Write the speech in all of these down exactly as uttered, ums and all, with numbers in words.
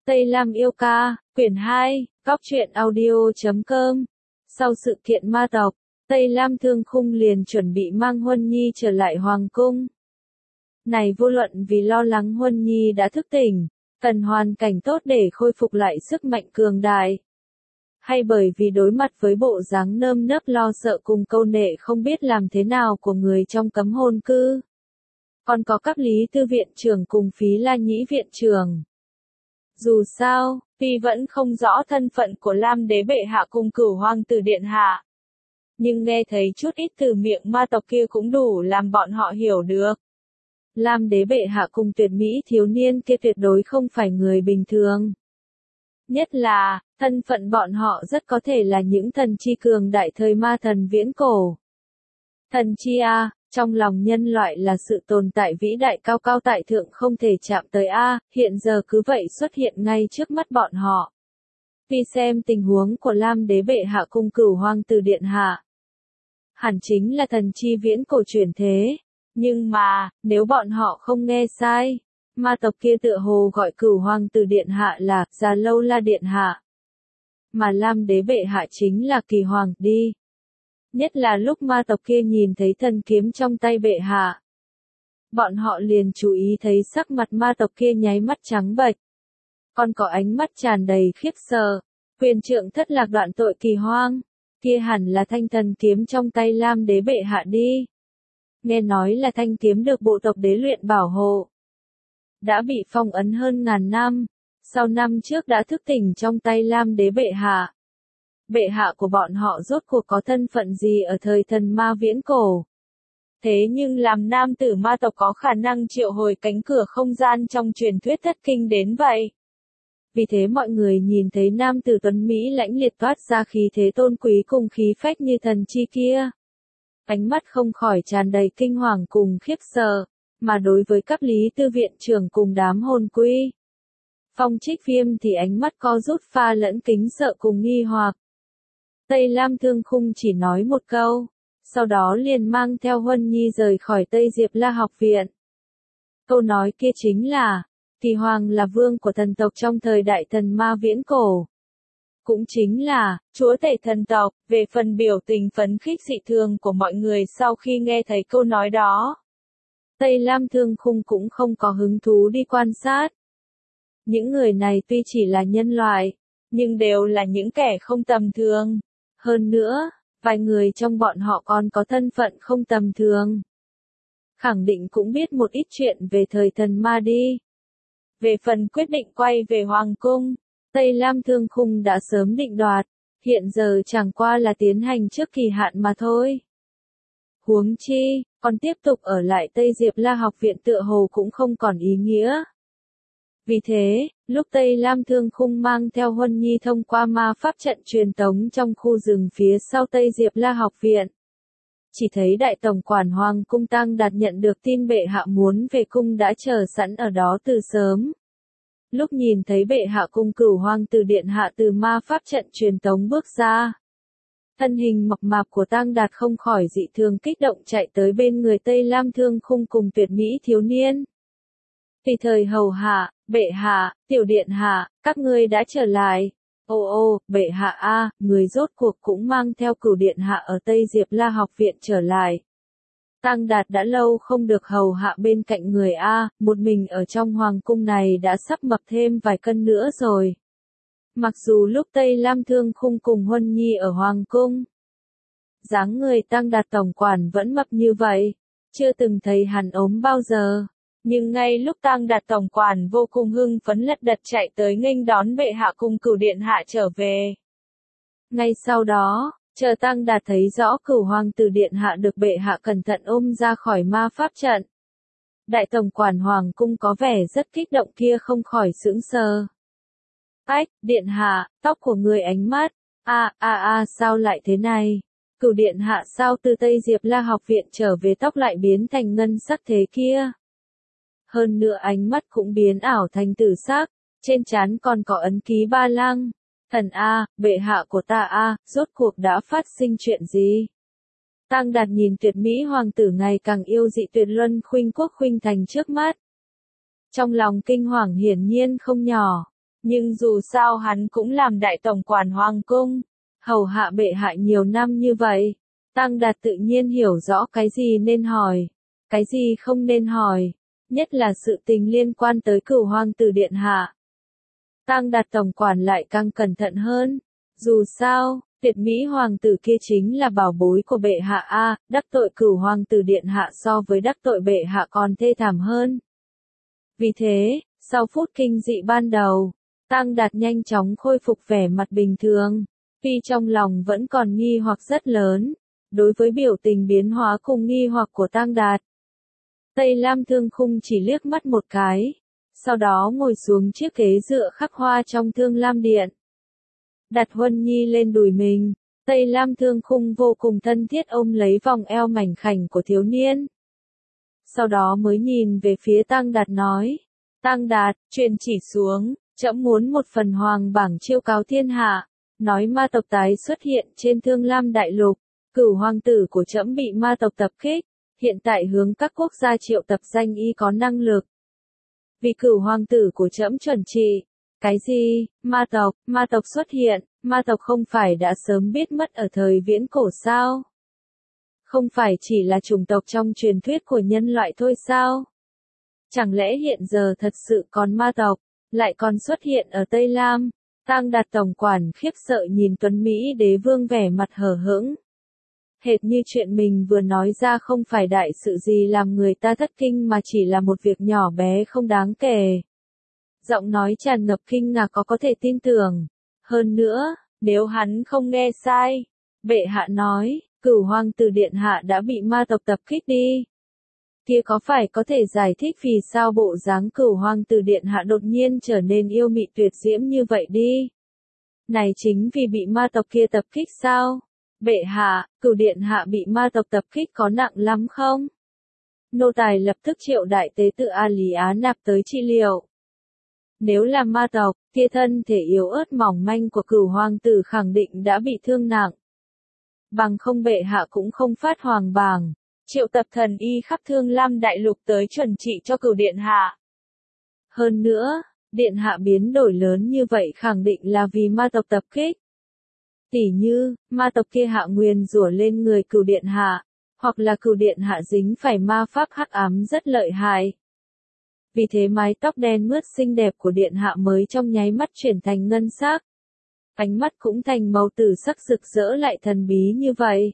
Tây Lam yêu ca, quyển hai, góc truyện audio chấm com. Sau sự kiện ma tộc, Tây Lam Thương Khung liền chuẩn bị mang Huân Nhi trở lại Hoàng cung. Này vô luận vì lo lắng Huân Nhi đã thức tỉnh, cần hoàn cảnh tốt để khôi phục lại sức mạnh cường đại, hay bởi vì đối mặt với bộ dáng nơm nớp lo sợ cùng câu nệ không biết làm thế nào của người trong cấm hôn cư. Còn có các Lý Tư viện trưởng cùng Phí La Nhĩ viện trưởng. Dù sao, tuy vẫn không rõ thân phận của Lam Đế bệ hạ cùng Cửu Hoàng tử điện hạ, nhưng nghe thấy chút ít từ miệng ma tộc kia cũng đủ làm bọn họ hiểu được. Lam Đế bệ hạ cùng tuyệt mỹ thiếu niên kia tuyệt đối không phải người bình thường. Nhất là, thân phận bọn họ rất có thể là những thần chi cường đại thời ma thần viễn cổ. Thần chi a, trong lòng nhân loại là sự tồn tại vĩ đại cao cao tại thượng không thể chạm tới a, hiện giờ cứ vậy xuất hiện ngay trước mắt bọn họ. Vì xem tình huống của Lam Đế bệ hạ cung Cửu Hoàng tử điện hạ, hẳn chính là thần chi viễn cổ chuyển thế. Nhưng mà, nếu bọn họ không nghe sai, ma tộc kia tựa hồ gọi Cửu Hoàng tử điện hạ là Già Lâu La điện hạ, mà Lam Đế bệ hạ chính là Kỳ Hoàng đi. Nhất là lúc ma tộc kia nhìn thấy thần kiếm trong tay bệ hạ, bọn họ liền chú ý thấy sắc mặt ma tộc kia nháy mắt trắng bệch, còn có ánh mắt tràn đầy khiếp sợ. Quyền trượng thất lạc đoạn tội Kỳ Hoang, kia hẳn là thanh thần kiếm trong tay Lam Đế bệ hạ đi. Nghe nói là thanh kiếm được bộ tộc đế luyện bảo hộ, đã bị phong ấn hơn ngàn năm, sau năm trước đã thức tỉnh trong tay Lam Đế bệ hạ. Bệ hạ của bọn họ rốt cuộc có thân phận gì ở thời thần ma viễn cổ? Thế nhưng làm nam tử ma tộc có khả năng triệu hồi cánh cửa không gian trong truyền thuyết thất kinh đến vậy. Vì thế mọi người nhìn thấy nam tử tuấn Mỹ lãnh liệt toát ra khí thế tôn quý cùng khí phách như thần chi kia, ánh mắt không khỏi tràn đầy kinh hoàng cùng khiếp sợ, mà đối với các Lý Tư viện trưởng cùng đám hồn quy, Phong Trích Viêm thì ánh mắt co rút pha lẫn kính sợ cùng nghi hoặc. Tây Lam Thương Khung chỉ nói một câu, sau đó liền mang theo Huân Nhi rời khỏi Tây Diệp La học viện. Câu nói kia chính là, Kỳ Hoàng là vương của thần tộc trong thời đại thần ma viễn cổ. Cũng chính là, chúa tể thần tộc. Về phần biểu tình phấn khích dị thường của mọi người sau khi nghe thấy câu nói đó, Tây Lam Thương Khung cũng không có hứng thú đi quan sát. Những người này tuy chỉ là nhân loại, nhưng đều là những kẻ không tầm thường. Hơn nữa, vài người trong bọn họ còn có thân phận không tầm thường. Khẳng định cũng biết một ít chuyện về thời thần ma đi. Về phần quyết định quay về Hoàng cung, Tây Lam Thương Khung đã sớm định đoạt, hiện giờ chẳng qua là tiến hành trước kỳ hạn mà thôi. Huống chi, còn tiếp tục ở lại Tây Diệp La học viện tựa hồ cũng không còn ý nghĩa. Vì thế, lúc Tây Lam Thương Khung mang theo Huân Nhi thông qua ma pháp trận truyền tống trong khu rừng phía sau Tây Diệp La học viện, chỉ thấy đại tổng quản Hoàng cung Tang Đạt nhận được tin bệ hạ muốn về cung đã chờ sẵn ở đó từ sớm. Lúc nhìn thấy bệ hạ cung Cửu Hoàng tử điện hạ từ ma pháp trận truyền tống bước ra, thân hình mập mạp của Tang Đạt không khỏi dị thường kích động chạy tới bên người Tây Lam Thương Khung cùng tuyệt mỹ thiếu niên. Tùy thời hầu hạ, bệ hạ, tiểu điện hạ, các ngươi đã trở lại. Ô ô, bệ hạ a, người rốt cuộc cũng mang theo Cửu điện hạ ở Tây Diệp La học viện trở lại. Tang Đạt đã lâu không được hầu hạ bên cạnh người a, một mình ở trong hoàng cung này đã sắp mập thêm vài cân nữa rồi. Mặc dù lúc Tây Lam Thương Khung cùng Huân Nhi ở hoàng cung, dáng người Tang Đạt tổng quản vẫn mập như vậy, chưa từng thấy hắn ốm bao giờ. Nhưng ngay lúc Tang Đạt tổng quản vô cùng hưng phấn lật đật chạy tới nghênh đón bệ hạ cùng Cửu điện hạ trở về. Ngay sau đó, chờ Tang Đạt thấy rõ Cửu Hoàng tử điện hạ được bệ hạ cẩn thận ôm ra khỏi ma pháp trận, đại tổng quản hoàng cung có vẻ rất kích động kia không khỏi sững sờ. Ách, điện hạ, tóc của người ánh mắt, a a a sao lại thế này? Cửu điện hạ sao từ Tây Diệp La học viện trở về tóc lại biến thành ngân sắc thế kia? Hơn nữa ánh mắt cũng biến ảo thành tử sắc, trên trán còn có ấn ký ba lăng. Thần a, bệ hạ của ta a, rốt cuộc đã phát sinh chuyện gì? Tang Đạt nhìn tuyệt mỹ hoàng tử ngày càng yêu dị tuyệt luân khuynh quốc khuynh thành trước mắt. Trong lòng kinh hoàng hiển nhiên không nhỏ, Nhưng dù sao hắn cũng làm đại tổng quản hoàng cung, hầu hạ bệ hạ nhiều năm như vậy. Tăng Đạt tự nhiên hiểu rõ cái gì nên hỏi, cái gì không nên hỏi, nhất là sự tình liên quan tới Cửu hoàng tử điện hạ. Tăng Đạt tổng quản lại càng cẩn thận hơn, dù sao, tuyệt mỹ hoàng tử kia chính là bảo bối của bệ hạ a, đắc tội Cửu hoàng tử điện hạ so với đắc tội bệ hạ còn thê thảm hơn. Vì thế, sau phút kinh dị ban đầu, Tăng Đạt nhanh chóng khôi phục vẻ mặt bình thường, tuy trong lòng vẫn còn nghi hoặc rất lớn, đối với biểu tình biến hóa cùng nghi hoặc của Tăng Đạt. Tây Lam Thương Khung chỉ liếc mắt một cái, sau đó ngồi xuống chiếc ghế dựa khắc hoa trong Thương Lam Điện. Đặt Huân Nhi lên đùi mình, Tây Lam Thương Khung vô cùng thân thiết ôm lấy vòng eo mảnh khảnh của thiếu niên. Sau đó mới nhìn về phía Tăng Đạt nói, Tăng Đạt, truyền chỉ xuống, trẫm muốn một phần hoàng bảng chiêu cáo thiên hạ, nói ma tộc tái xuất hiện trên Thương Lam Đại Lục, Cửu hoàng tử của trẫm bị ma tộc tập kích, hiện tại hướng các quốc gia triệu tập danh y có năng lực. Vì Cửu hoàng tử của trẫm chuẩn trị. Cái gì, ma tộc, ma tộc xuất hiện, ma tộc không phải đã sớm biết mất ở thời viễn cổ sao? Không phải chỉ là chủng tộc trong truyền thuyết của nhân loại thôi sao? Chẳng lẽ hiện giờ thật sự còn ma tộc, lại còn xuất hiện ở Tây Lam? Tăng Đạt tổng quản khiếp sợ nhìn Tuấn Mỹ đế vương vẻ mặt hờ hững. Hệt như chuyện mình vừa nói ra không phải đại sự gì làm người ta thất kinh mà chỉ là một việc nhỏ bé không đáng kể. Giọng nói tràn ngập kinh ngạc có có thể tin tưởng. Hơn nữa, nếu hắn không nghe sai, bệ hạ nói, Cửu hoàng tử điện hạ đã bị ma tộc tập kích đi. Kia có phải có thể giải thích vì sao bộ dáng Cửu hoàng tử điện hạ đột nhiên trở nên yêu mị tuyệt diễm như vậy đi? Này chính vì bị ma tộc kia tập kích sao? Bệ hạ, Cửu điện hạ bị ma tộc tập kích có nặng lắm không? Nô tài lập tức triệu đại tế tự A Lý Á Nạp tới trị liệu. Nếu là ma tộc, kia thân thể yếu ớt mỏng manh của Cửu hoàng tử khẳng định đã bị thương nặng. Bằng không bệ hạ cũng không phát hoàng bảng, triệu tập thần y khắp Thương Lam Đại Lục tới chuẩn trị cho Cửu điện hạ. Hơn nữa, điện hạ biến đổi lớn như vậy khẳng định là vì ma tộc tập kích. Tỉ như, ma tộc kia hạ nguyền rủa lên người Cửu điện hạ, hoặc là Cửu điện hạ dính phải ma pháp hắc ám rất lợi hại. Vì thế mái tóc đen mướt xinh đẹp của điện hạ mới trong nháy mắt chuyển thành ngân sắc. Ánh mắt cũng thành màu tử sắc rực rỡ lại thần bí như vậy.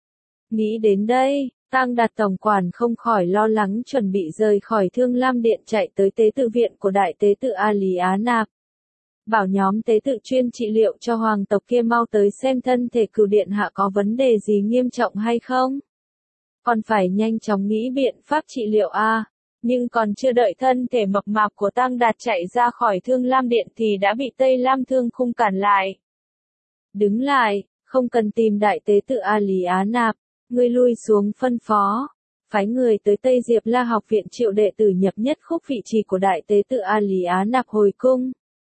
Nghĩ đến đây, Tăng Đạt tổng quản không khỏi lo lắng chuẩn bị rời khỏi Thương Lam Điện chạy tới tế tự viện của đại tế tự A Lý Á Nạp. Bảo nhóm tế tự chuyên trị liệu cho hoàng tộc kia mau tới xem thân thể Cửu điện hạ có vấn đề gì nghiêm trọng hay không. Còn phải nhanh chóng nghĩ biện pháp trị liệu a. Nhưng còn chưa đợi thân thể mập mạp của Tăng Đạt chạy ra khỏi Thương Lam Điện thì đã bị Tây Lam Thương Khung cản lại. Đứng lại, không cần tìm đại tế tự A Lý Á Nạp, ngươi lui xuống phân phó. Phái người tới Tây Diệp La học viện triệu đệ tử nhập nhất khúc vị trì của đại tế tự A Lý Á Nạp hồi cung.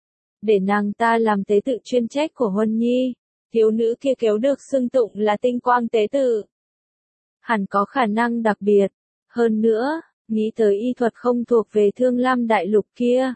Để nàng ta làm tế tự chuyên trách của Huân Nhi, thiếu nữ kia kéo được xưng tụng là tinh quang tế tự. Hẳn có khả năng đặc biệt. Hơn nữa, nghĩ tới y thuật không thuộc về Thương Lam Đại Lục kia.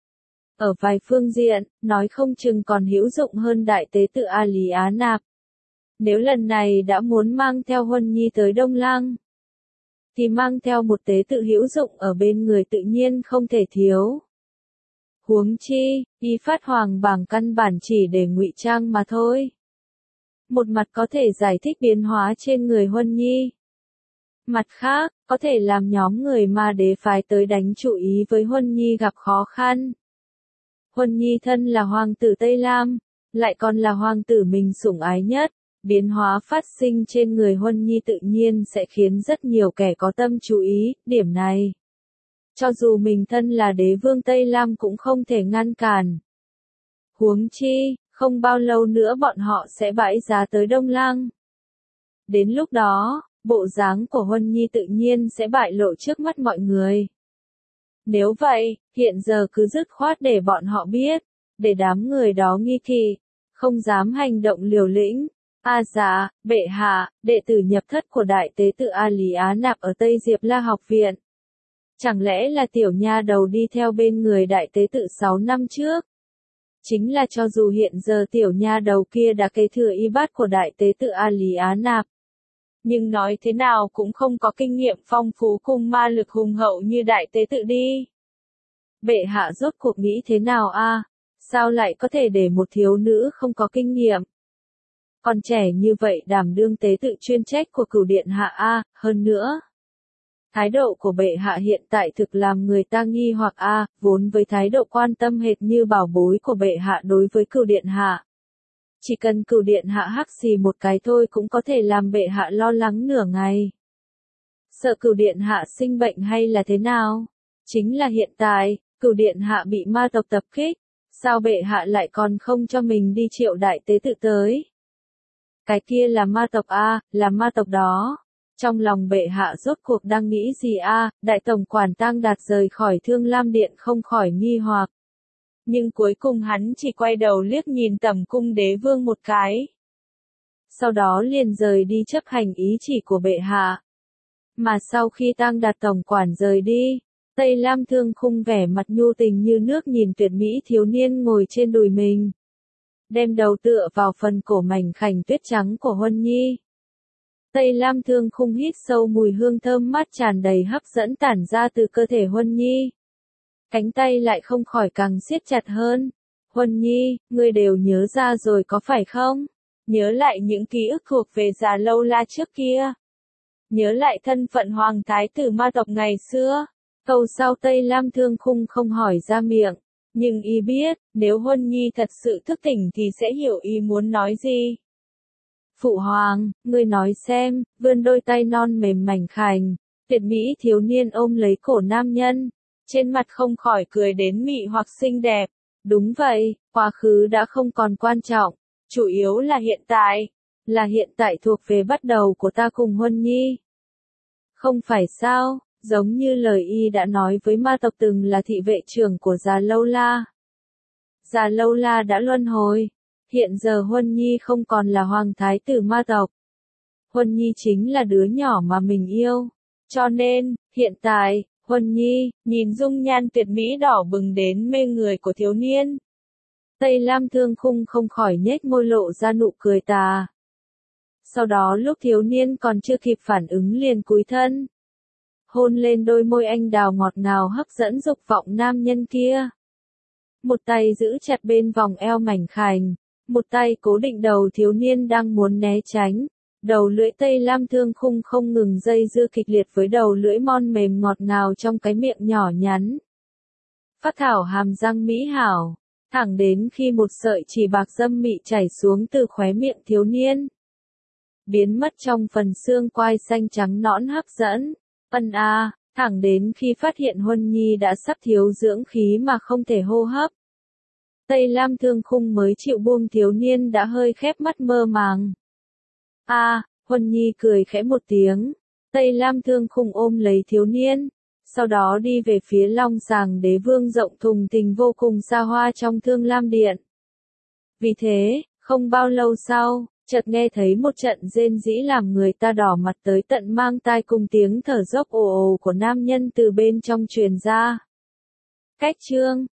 Ở vài phương diện, nói không chừng còn hữu dụng hơn đại tế tự A Lý Á Nạp. Nếu lần này đã muốn mang theo Huân Nhi tới Đông Lăng, thì mang theo một tế tự hữu dụng ở bên người tự nhiên không thể thiếu. Huống chi, y phát hoàng bảng căn bản chỉ để ngụy trang mà thôi. Một mặt có thể giải thích biến hóa trên người Huân Nhi. Mặt khác, có thể làm nhóm người ma đế phái tới đánh chú ý với Huân Nhi gặp khó khăn. Huân Nhi thân là hoàng tử Tây Lam, lại còn là hoàng tử mình sủng ái nhất. Biến hóa phát sinh trên người Huân Nhi tự nhiên sẽ khiến rất nhiều kẻ có tâm chú ý, điểm này. Cho dù mình thân là đế vương Tây Lam cũng không thể ngăn cản. Huống chi, không bao lâu nữa bọn họ sẽ bãi giá tới Đông Lăng. Đến lúc đó, bộ dáng của Huân Nhi tự nhiên sẽ bại lộ trước mắt mọi người. Nếu vậy, hiện giờ cứ dứt khoát để bọn họ biết, để đám người đó nghi kỵ, không dám hành động liều lĩnh. A à dạ, bệ hạ, đệ tử nhập thất của đại tế tự A Lý Á Nạp ở Tây Diệp La học viện. Chẳng lẽ là tiểu nha đầu đi theo bên người đại tế tự sáu năm trước? chính là cho dù hiện giờ tiểu nha đầu kia đã kế thừa y bát của đại tế tự A Lý Á Nạp. Nhưng nói thế nào cũng không có kinh nghiệm phong phú cùng ma lực hùng hậu như đại tế tự đi. Bệ hạ rốt cuộc nghĩ thế nào a? Sao lại có thể để một thiếu nữ không có kinh nghiệm? Còn trẻ như vậy đảm đương tế tự chuyên trách của cửu điện hạ a, hơn nữa. Thái độ của bệ hạ hiện tại thực làm người ta nghi hoặc a, vốn với thái độ quan tâm hệt như bảo bối của bệ hạ đối với cửu điện hạ. Chỉ cần cửu điện hạ hắc xì một cái thôi cũng có thể làm bệ hạ lo lắng nửa ngày. Sợ cửu điện hạ sinh bệnh hay là thế nào? Chính là hiện tại, cửu điện hạ bị ma tộc tập kích, sao bệ hạ lại còn không cho mình đi triệu đại tế tự tới? Cái kia là ma tộc a, là ma tộc đó. Trong lòng bệ hạ rốt cuộc đang nghĩ gì a? Đại tổng quản Tang Đạt rời khỏi Thương Lam Điện không khỏi nghi hoặc. Nhưng cuối cùng hắn chỉ quay đầu liếc nhìn Tẩm Cung Đế Vương một cái. Sau đó liền rời đi chấp hành ý chỉ của bệ hạ. Mà sau khi Tang Đạt tổng quản rời đi, Tây Lam Thương Khung vẻ mặt nhu tình như nước nhìn tuyệt mỹ thiếu niên ngồi trên đùi mình. Đem đầu tựa vào phần cổ mảnh khảnh tuyết trắng của Huân Nhi. Tây Lam Thương Khung hít sâu mùi hương thơm mát tràn đầy hấp dẫn tản ra từ cơ thể Huân Nhi. Cánh tay lại không khỏi càng siết chặt hơn. Huân Nhi, ngươi đều nhớ ra rồi có phải không? Nhớ lại những ký ức thuộc về Già Lâu La trước kia. Nhớ lại thân phận hoàng thái tử ma tộc ngày xưa. Câu sau Tây Lam Thương Khung không hỏi ra miệng. Nhưng y biết, nếu Huân Nhi thật sự thức tỉnh thì sẽ hiểu y muốn nói gì. Phụ hoàng, ngươi nói xem, vươn đôi tay non mềm mảnh khảnh, tuyệt mỹ thiếu niên ôm lấy cổ nam nhân, trên mặt không khỏi cười đến mị hoặc xinh đẹp. Đúng vậy, quá khứ đã không còn quan trọng, chủ yếu là hiện tại, là hiện tại thuộc về bắt đầu của ta cùng Huân Nhi. Không phải sao, giống như lời y đã nói với ma tộc từng là thị vệ trưởng của Già Lâu La. Già Lâu La đã luân hồi. Hiện giờ Huân Nhi không còn là hoàng thái tử ma tộc. Huân Nhi chính là đứa nhỏ mà mình yêu. Cho nên, hiện tại, Huân Nhi, nhìn dung nhan tuyệt mỹ đỏ bừng đến mê người của thiếu niên. Tây Lam Thương Khung không khỏi nhếch môi lộ ra nụ cười tà. Sau đó lúc thiếu niên còn chưa kịp phản ứng liền cúi thân. Hôn lên đôi môi anh đào ngọt ngào hấp dẫn dục vọng nam nhân kia. Một tay giữ chặt bên vòng eo mảnh khảnh. Một tay cố định đầu thiếu niên đang muốn né tránh, đầu lưỡi Tây Lam Thương Khung không ngừng dây dưa kịch liệt với đầu lưỡi mon mềm ngọt ngào trong cái miệng nhỏ nhắn. Phát thảo hàm răng mỹ hảo, thẳng đến khi một sợi chỉ bạc dâm mị chảy xuống từ khóe miệng thiếu niên. Biến mất trong phần xương quai xanh trắng nõn hấp dẫn, ân a, thẳng đến khi phát hiện Huân Nhi đã sắp thiếu dưỡng khí mà không thể hô hấp. Tây Lam Thương Khung mới chịu buông thiếu niên đã hơi khép mắt mơ màng. A, à, Huân Nhi cười khẽ một tiếng. Tây Lam Thương Khung ôm lấy thiếu niên. Sau đó đi về phía Long Sàng Đế Vương rộng thùng thình vô cùng xa hoa trong Thương Lam Điện. Vì thế, không bao lâu sau, chợt nghe thấy một trận rên rỉ làm người ta đỏ mặt tới tận mang tai cùng tiếng thở dốc ồ ồ của nam nhân từ bên trong truyền ra. Cách chương